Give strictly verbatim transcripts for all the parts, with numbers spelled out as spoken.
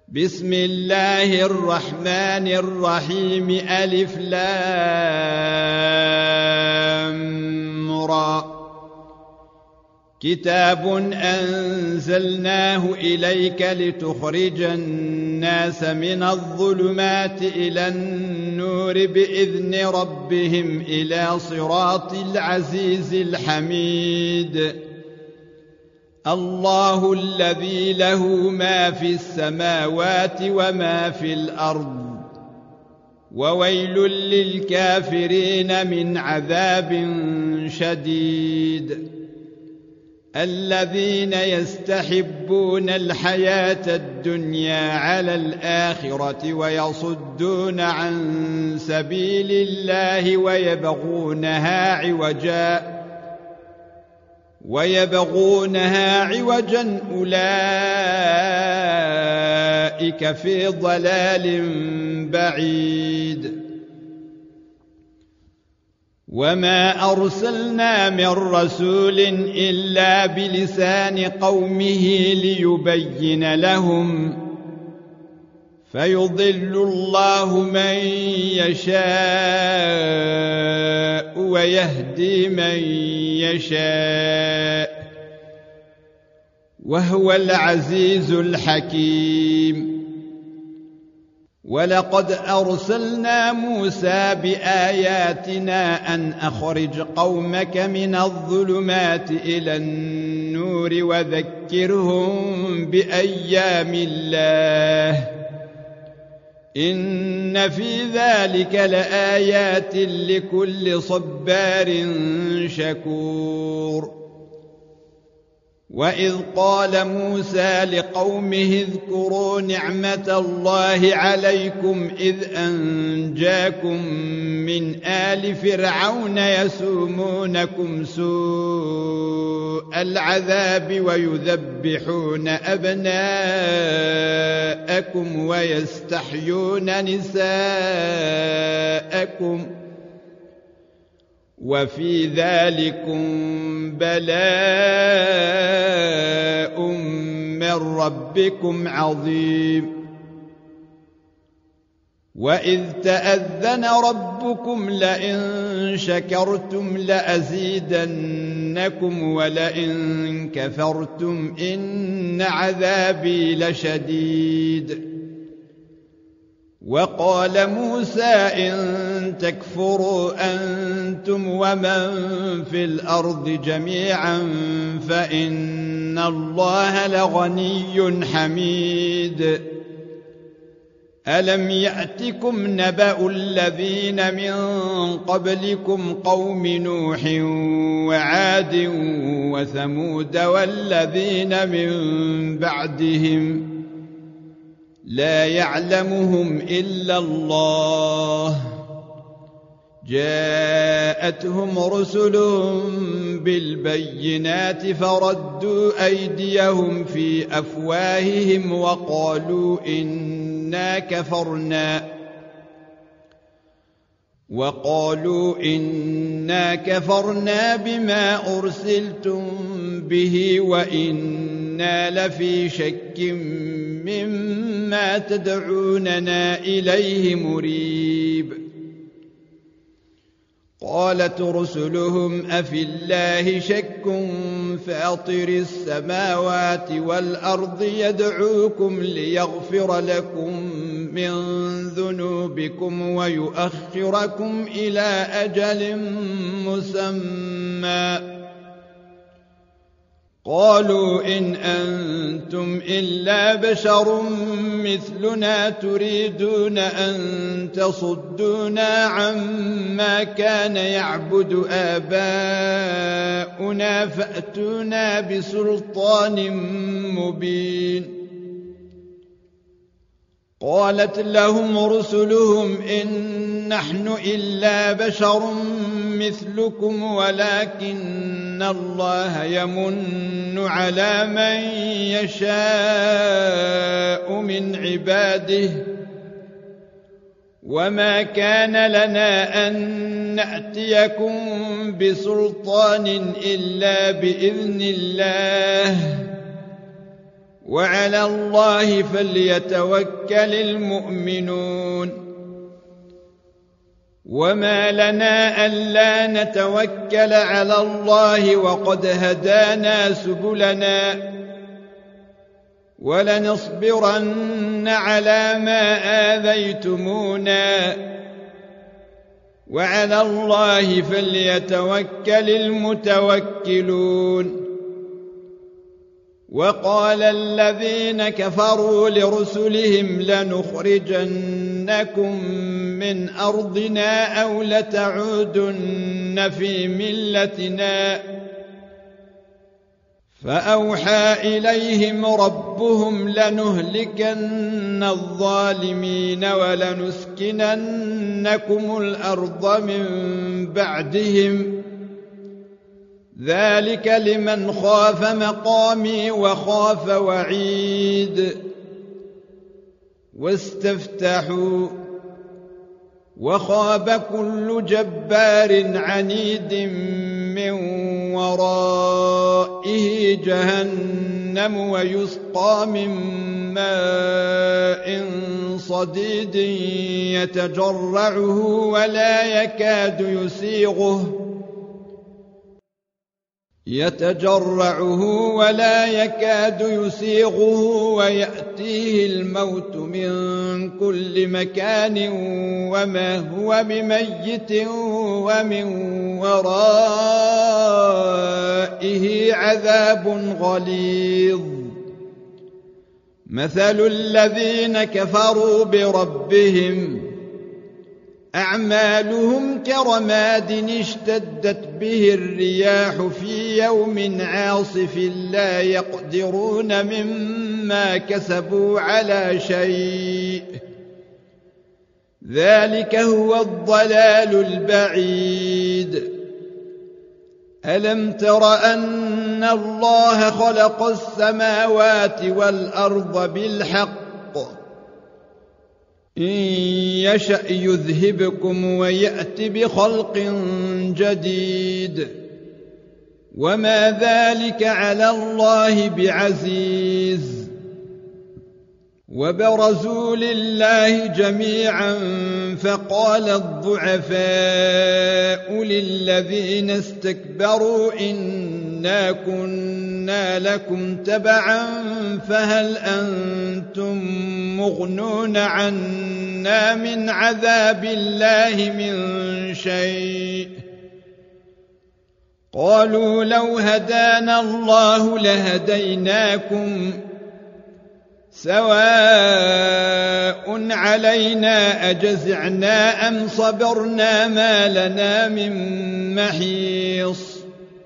بسم الله الرحمن الرحيم ألف لام را كتاب أنزلناه إليك لتخرج الناس من الظلمات إلى النور بإذن ربهم إلى صراط العزيز الحميد الله الذي له ما في السماوات وما في الأرض وويل للكافرين من عذاب شديد الذين يستحبون الحياة الدنيا على الآخرة ويصدون عن سبيل الله ويبغونها عوجا ويبغونها عوجا أولئك في ضلال بعيد وما أرسلنا من رسول إلا بلسان قومه ليبين لهم فيضل الله من يشاء ويهدي من يشاء وهو العزيز الحكيم ولقد أرسلنا موسى بآياتنا أن أخرج قومك من الظلمات إلى النور وذكرهم بأيام الله إن في ذلك لآيات لكل صبار شكور وإذ قال موسى لقومه اذكروا نعمة الله عليكم إذ أنجاكم من آل فرعون يسومونكم سوء العذاب ويذبحون أبناءكم ويستحيون نساءكم وفي ذلكم بلاء من ربكم عظيم وإذ تأذن ربكم لئن شكرتم لأزيدنكم ولئن كفرتم إن عذابي لشديد وقال موسى إن تكفروا أنتم ومن في الأرض جميعا فإن الله لغني حميد ألم يأتكم نبأ الذين من قبلكم قوم نوح وعاد وثمود والذين من بعدهم لا يعلمهم إلا الله جاءتهم رسلهم بالبينات فردوا أيديهم في أفواههم وقالوا إنا كفرنا وقالوا إنا كفرنا بما أرسلتم به وإنا لفي شك مما تدعوننا إليه مريب قالت رسلهم أفي الله شك فاطر السماوات والأرض يدعوكم ليغفر لكم من ذنوبكم ويؤخركم إلى أجل مسمى قالوا إن أنتم إلا بشر مثلنا تريدون أن تصدونا عما كان يعبد آباؤنا فأتونا بسلطان مبين قالت لهم رسلهم إن نحن إلا بشر مثلكم ولكن الله يمن على من يشاء من عباده وما كان لنا أن نأتيكم بسلطان إلا بإذن الله وعلى الله فليتوكل المؤمنون وما لنا ألا نتوكل على الله وقد هدانا سبلنا ولنصبرن على ما آذيتمونا وعلى الله فليتوكل المتوكلون وقال الذين كفروا لرسلهم لنخرجنكم من أرضنا أو لتعودن في ملتنا فأوحى إليهم ربهم لنهلكن الظالمين ولنسكننكم الأرض من بعدهم ذلك لمن خاف مقامي وخاف وعيد واستفتحوا وخاب كل جبار عنيد من ورائه جهنم ويسقى من ماء صديد يتجرعه ولا يكاد يسيغه يتجرعه ولا يكاد يسيغه ويأتيه الموت من كل مكان وما هو بميت ومن ورائه عذاب غليظ مثل الذين كفروا بربهم أعمالهم كرماد اشتدت به الرياح في يوم عاصف لا يقدرون مما كسبوا على شيء ذلك هو الضلال البعيد ألم تر أن الله خلق السماوات والأرض بالحق إن يشأ يذهبكم ويأت بخلق جديد وما ذلك على الله بعزيز وبرزوا لله جميعا فقال الضعفاء للذين استكبروا إنا كنا لكم تبعا فهل أنتم مغنون عنا من عذاب الله من شيء قالوا لو هدانا الله لهديناكم سواء علينا أجزعنا أم صبرنا ما لنا من محيص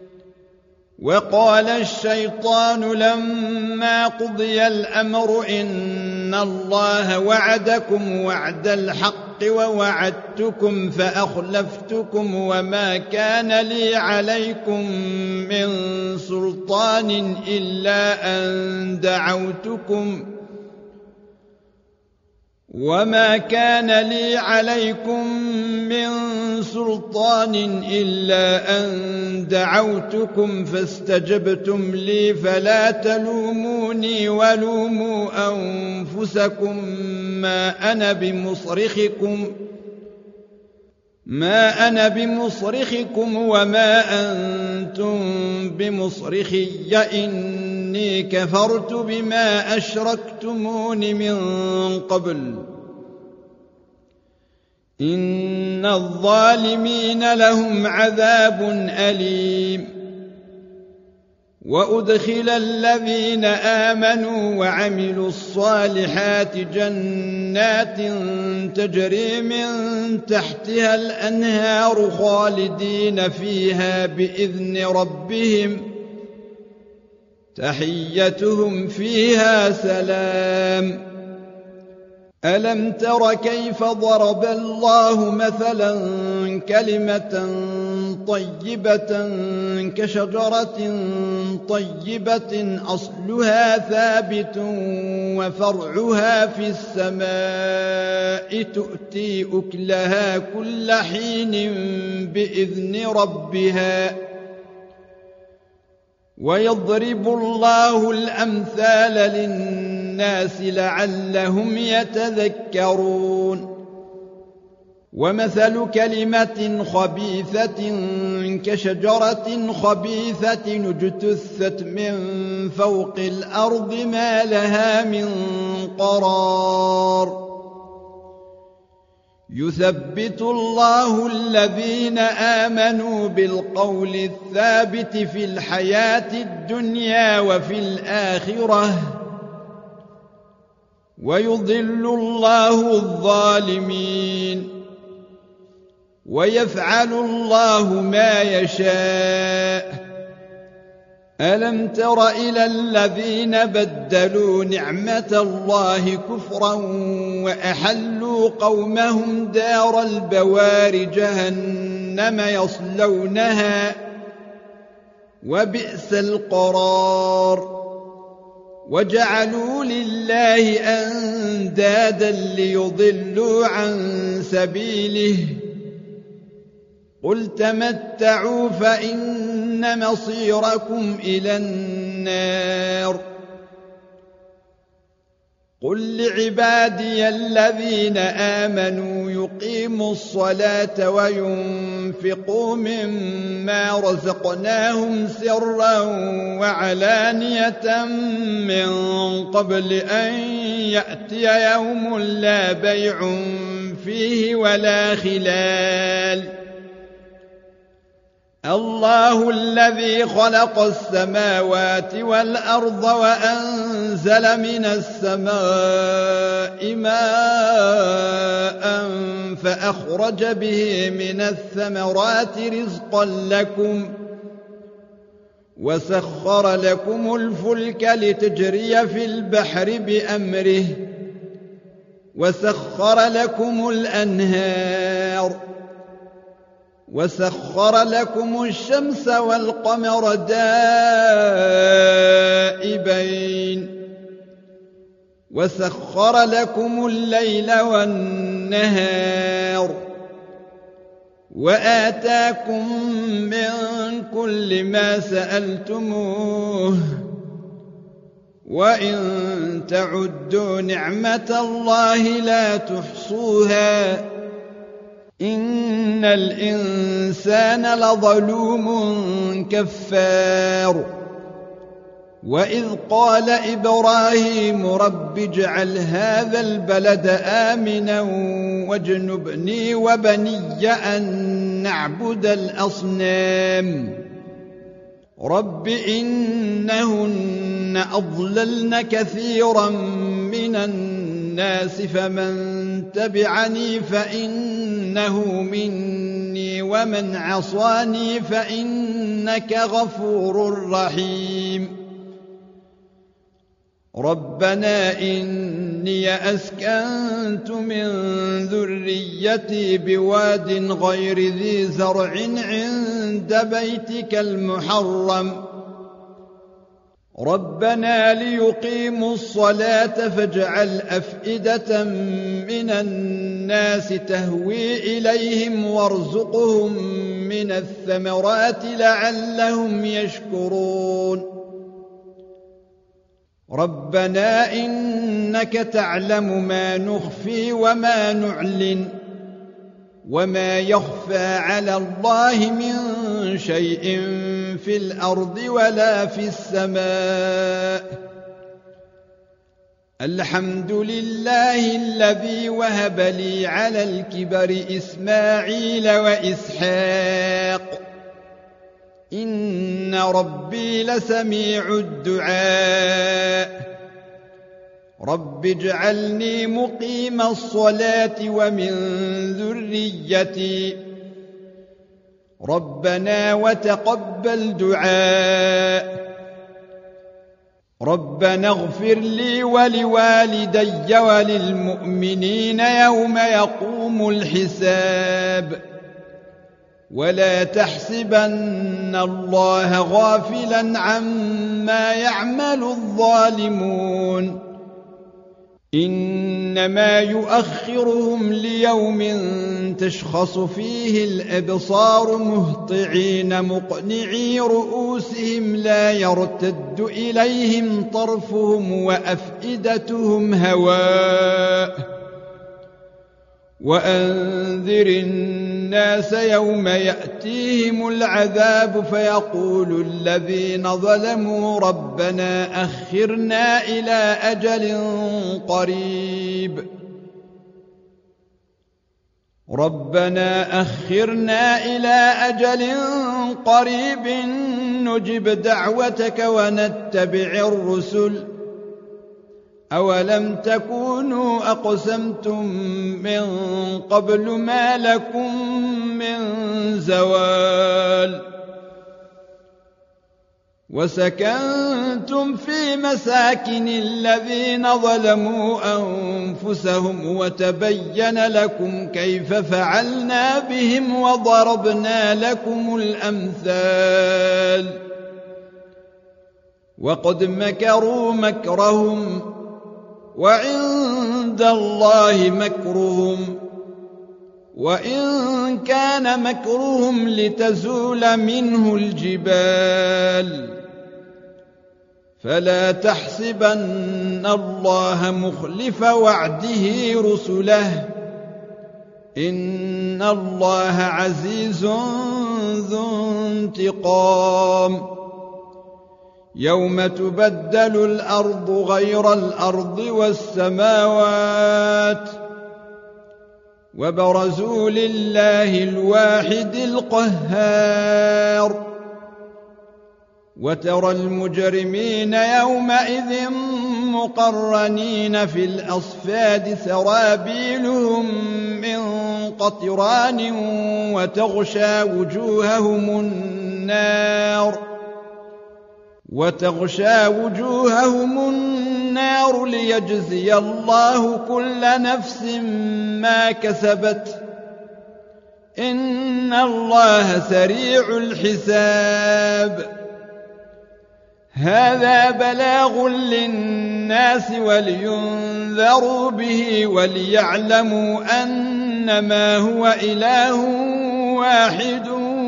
وقال الشيطان لما قضي الأمر إن الله وعدكم وعد الحق ووعدتكم فأخلفتكم وما كان لي عليكم من سلطان إلا أن دعوتكم وما كان لي عليكم من سلطان إلا أن دعوتكم فاستجبتم لي فلا تلوموني ولوموا أنفسكم ما أنا بمصرخكم ما أنا بمصرخكم وما أنتم بمصرخي إني كفرت بما أشركتمون من قبل إن الظالمين لهم عذاب أليم وأدخل الذين آمنوا وعملوا الصالحات جنات تجري من تحتها الأنهار خالدين فيها بإذن ربهم تحيتهم فيها سلام ألم تر كيف ضرب الله مثلا كلمة طيبة كشجرة طيبة أصلها ثابت وفرعها في السماء تؤتي أكلها كل حين بإذن ربها ويضرب الله الأمثال للناس لعلهم يتذكرون ومثل كلمة خبيثة كشجرة خبيثة اجتثت من فوق الأرض ما لها من قرار يثبت الله الذين آمنوا بالقول الثابت في الحياة الدنيا وفي الآخرة ويضل الله الظالمين ويفعل الله ما يشاء ألم تر إلى الذين بدلوا نعمة الله كفرا وأحلوا قومهم دار البوار جهنم يصلونها وبئس القرار وجعلوا لله أندادا ليضلوا عن سبيله قل تمتعوا فإن مصيركم إلى النار قل لعبادي الذين آمنوا يقيموا الصلاة وينفقوا مما رزقناهم سرا وعلانية من قبل أن يأتي يوم لا بيع فيه ولا خلال الله الذي خلق السماوات والأرض وأنزل من السماء ماء فأخرج به من الثمرات رزقا لكم وسخر لكم الفلك لتجري في البحر بأمره وسخر لكم الأنهار وسخر لكم الشمس والقمر دائبين وسخر لكم الليل والنهار وآتاكم من كل ما سألتموه وإن تعدوا نعمة الله لا تحصوها إن الإنسان لظلوم كفار وإذ قال إبراهيم رب اجعل هذا البلد آمنا واجنبني وبني أن نعبد الأصنام رب إنهن أضللن كثيرا من الناس فمن تبعني فإنه مني ومن عصاني فإنك غفور رحيم ربنا إني أسكنت من ذريتي بواد غير ذي زرع عند بيتك المحرم ربنا ليقيموا الصلاة فاجعل أفئدة من الناس تهوي إليهم وارزقهم من الثمرات لعلهم يشكرون ربنا إنك تعلم ما نخفي وما نعلن وما يخفى على الله من شيء في الأرض ولا في السماء الحمد لله الذي وهب لي على الكبر إسماعيل وإسحاق إن ربي لسميع الدعاء رب اجعلني مقيم الصلاة ومن ذريتي ربنا وتقبل دعاء ربنا اغفر لي ولوالدي وللمؤمنين يوم يقوم الحساب ولا تحسبن الله غافلا عما يعمل الظالمون إنما يؤخرهم ليوم تشخص فيه الأبصار مهطعين مقنعي رؤوسهم لا يرتد إليهم طرفهم وأفئدتهم هواء وأنذر الناس يوم يأتيهم العذاب فيقول الذين ظلموا ربنا أخرنا إلى أجل قريب ربنا أخرنا إلى أجل قريب نجب دعوتك ونتبع الرسل أولم تكونوا أقسمتم من قبل ما لكم من زوال وسكنتم في مساكن الذين ظلموا أنفسهم وتبين لكم كيف فعلنا بهم وضربنا لكم الأمثال وقد مكروا مكرهم وعند الله مكرهم وإن كان مكرهم لتزول منه الجبال فلا تحسبن الله مخلف وعده رسله إن الله عزيز ذو انتقام يوم تبدل الأرض غير الأرض والسماوات وبرزوا لله الواحد القهار وترى المجرمين يومئذ مقرنين في الأصفاد سرابيلهم من قطران وتغشى وجوههم النار وتغشى وجوههم النار ليجزي الله كل نفس ما كسبت إن الله سريع الحساب هذا بلاغ للناس ولينذروا به وليعلموا أنما هو إله واحد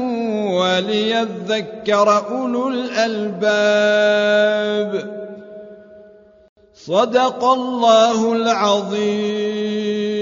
وليذكر أولو الألباب صدق الله العظيم.